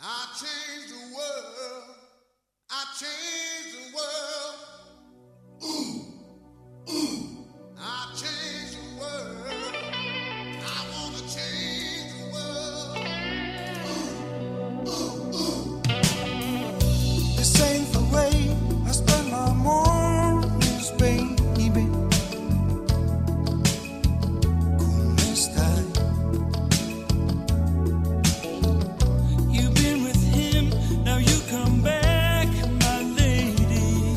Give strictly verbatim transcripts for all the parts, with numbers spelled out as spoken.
I changed the world. I changed the world. Ooh, ooh. I changed the world. I want to change the world. Ooh, ooh, ooh. This ain't the way I spend my mornings, baby. ¿Cómo estás? You've been with him, now you come back, my lady.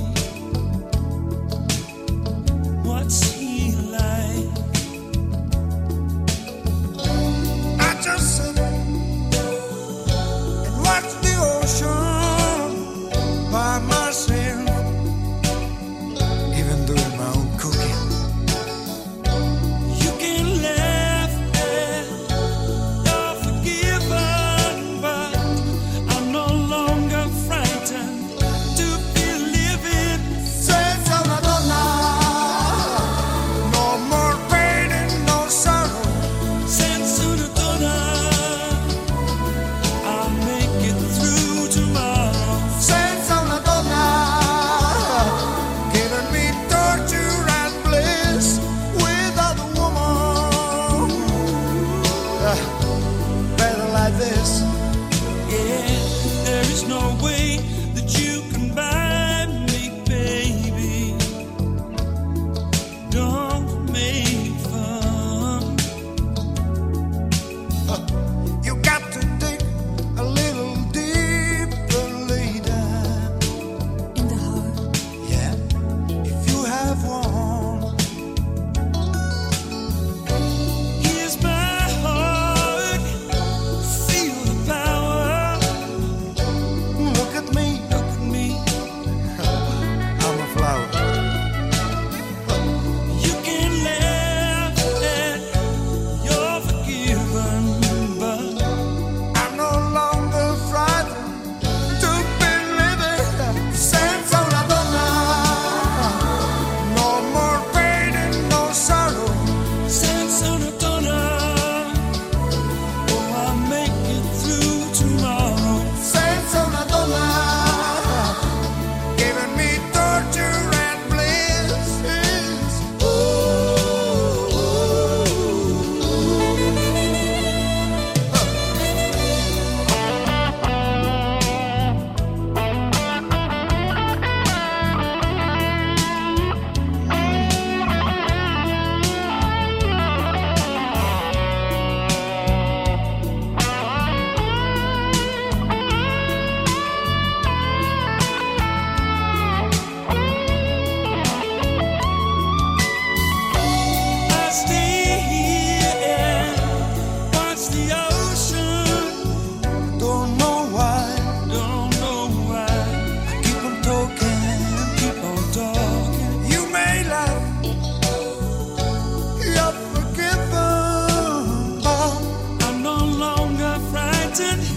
What's he like? I just sit and watch the ocean by myself, even doing my own cooking. You can laugh at you're forgiven, but I'm no longer frightened to be living. Senza una donna, no more pain and no sorrow. Senza una donna, I'll make it through tomorrow. Senza una donna, giving me torture and bliss without a woman. Uh, better like this. Yeah, there is no way that you can buy me, baby. Don't make fun. Uh, you got to dig a little deeper later. In the heart. Yeah, if you have one. Here's my heart. Feel the power. Look at me. Look at me. I'm a flower. You can laugh at you're forgiven, but I'm no longer frightened to be living. Senza una donna, no more pain and no sorrow. Senza una donna, oh, I'll make it through tomorrow. Senza una donna, giving me torture and bliss. Ooh, ooh, I stay here and watch the ocean. Don't know why, don't know why. I keep on talking, keep on talking. You may laugh, you're forgiven, but I'm no longer frightened.